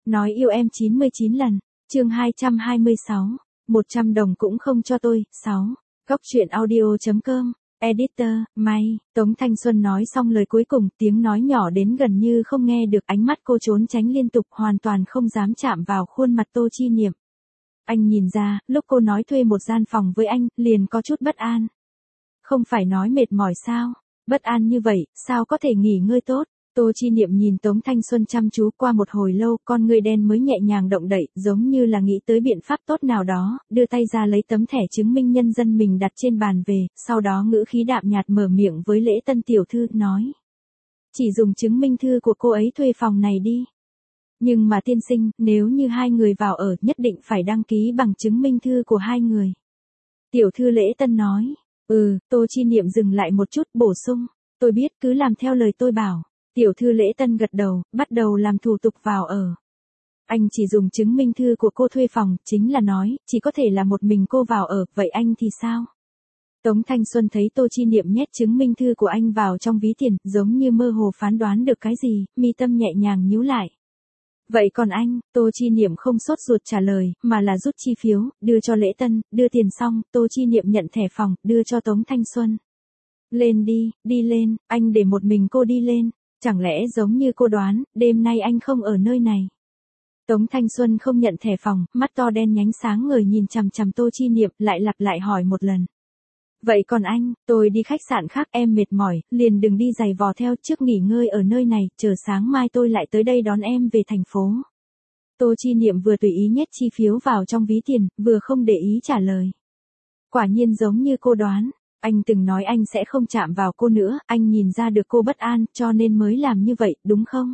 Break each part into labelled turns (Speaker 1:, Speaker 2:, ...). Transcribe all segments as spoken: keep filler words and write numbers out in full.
Speaker 1: Nói yêu em chín mươi chín lần. Chương hai trăm hai mươi sáu. một trăm đồng cũng không cho tôi. sáu. Góc truyện audio chấm com. Editor, May. Tống Thanh Xuân nói xong lời cuối cùng, tiếng nói nhỏ đến gần như không nghe được, ánh mắt cô trốn tránh liên tục, hoàn toàn không dám chạm vào khuôn mặt Tô Chi Niệm. Anh nhìn ra, lúc cô nói thuê một gian phòng với anh, liền có chút bất an. Không phải nói mệt mỏi sao? Bất an như vậy, sao có thể nghỉ ngơi tốt? Tô Chi Niệm nhìn Tống Thanh Xuân chăm chú qua một hồi lâu, con người đen mới nhẹ nhàng động đậy, giống như là nghĩ tới biện pháp tốt nào đó, đưa tay ra lấy tấm thẻ chứng minh nhân dân mình đặt trên bàn về, sau đó ngữ khí đạm nhạt mở miệng với Lễ Tân tiểu thư, nói. Chỉ dùng chứng minh thư của cô ấy thuê phòng này đi. Nhưng mà tiên sinh, nếu như hai người vào ở, nhất định phải đăng ký bằng chứng minh thư của hai người. Tiểu thư Lễ Tân nói. Ừ, Tô Chi Niệm dừng lại một chút, bổ sung. Tôi biết, cứ làm theo lời tôi bảo. Tiểu thư Lễ Tân gật đầu, bắt đầu làm thủ tục vào ở. Anh chỉ dùng chứng minh thư của cô thuê phòng, chính là nói, chỉ có thể là một mình cô vào ở, vậy anh thì sao? Tống Thanh Xuân thấy Tô Chi Niệm nhét chứng minh thư của anh vào trong ví tiền, giống như mơ hồ phán đoán được cái gì, mi tâm nhẹ nhàng nhíu lại. Vậy còn anh? Tô Chi Niệm không sốt ruột trả lời, mà là rút chi phiếu, đưa cho Lễ Tân, đưa tiền xong, Tô Chi Niệm nhận thẻ phòng, đưa cho Tống Thanh Xuân. Lên đi, đi lên, anh để một mình cô đi lên. Chẳng lẽ giống như cô đoán, đêm nay anh không ở nơi này. Tống Thanh Xuân không nhận thẻ phòng, mắt to đen nhánh sáng ngời nhìn chằm chằm Tô Chi Niệm, lại lặp lại hỏi một lần. Vậy còn anh, tôi đi khách sạn khác, em mệt mỏi, liền đừng đi giày vò theo, trước nghỉ ngơi ở nơi này, chờ sáng mai tôi lại tới đây đón em về thành phố. Tô Chi Niệm vừa tùy ý nhét chi phiếu vào trong ví tiền, vừa không để ý trả lời. Quả nhiên giống như cô đoán. Anh từng nói anh sẽ không chạm vào cô nữa, anh nhìn ra được cô bất an, cho nên mới làm như vậy, đúng không?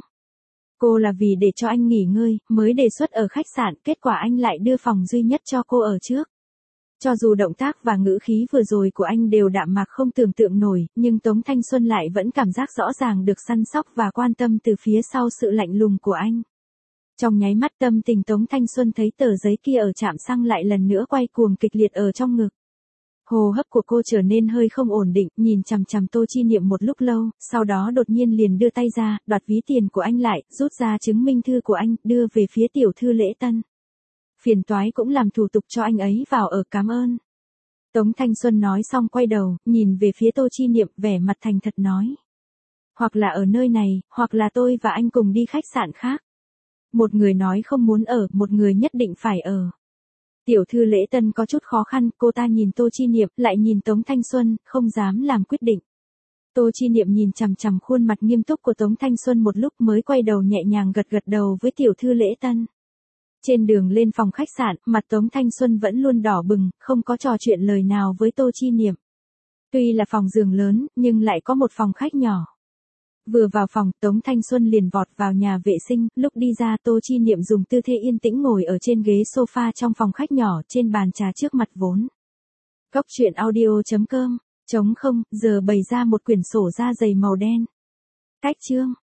Speaker 1: Cô là vì để cho anh nghỉ ngơi, mới đề xuất ở khách sạn, kết quả anh lại đưa phòng duy nhất cho cô ở trước. Cho dù động tác và ngữ khí vừa rồi của anh đều đạm mạc không tưởng tượng nổi, nhưng Tống Thanh Xuân lại vẫn cảm giác rõ ràng được săn sóc và quan tâm từ phía sau sự lạnh lùng của anh. Trong nháy mắt tâm tình Tống Thanh Xuân thấy tờ giấy kia ở trạm xăng lại lần nữa quay cuồng kịch liệt ở trong ngực. Hô hấp của cô trở nên hơi không ổn định, nhìn chằm chằm Tô Chi Niệm một lúc lâu, sau đó đột nhiên liền đưa tay ra, đoạt ví tiền của anh lại, rút ra chứng minh thư của anh, đưa về phía tiểu thư Lễ Tân. Phiền toái cũng làm thủ tục cho anh ấy vào ở, cảm ơn. Tống Thanh Xuân nói xong quay đầu, nhìn về phía Tô Chi Niệm, vẻ mặt thành thật nói. Hoặc là ở nơi này, hoặc là tôi và anh cùng đi khách sạn khác. Một người nói không muốn ở, một người nhất định phải ở. Tiểu thư Lễ Tân có chút khó khăn, cô ta nhìn Tô Chi Niệm, lại nhìn Tống Thanh Xuân, không dám làm quyết định. Tô Chi Niệm nhìn chằm chằm khuôn mặt nghiêm túc của Tống Thanh Xuân một lúc mới quay đầu nhẹ nhàng gật gật đầu với tiểu thư Lễ Tân. Trên đường lên phòng khách sạn, mặt Tống Thanh Xuân vẫn luôn đỏ bừng, không có trò chuyện lời nào với Tô Chi Niệm. Tuy là phòng giường lớn, nhưng lại có một phòng khách nhỏ. Vừa vào phòng, Tống Thanh Xuân liền vọt vào nhà vệ sinh, lúc đi ra Tô Chi Niệm dùng tư thế yên tĩnh ngồi ở trên ghế sofa trong phòng khách nhỏ, trên bàn trà trước mặt vốn. Góc truyện audio chấm com, trống không, giờ bày ra một quyển sổ da dày màu đen. Cách chương.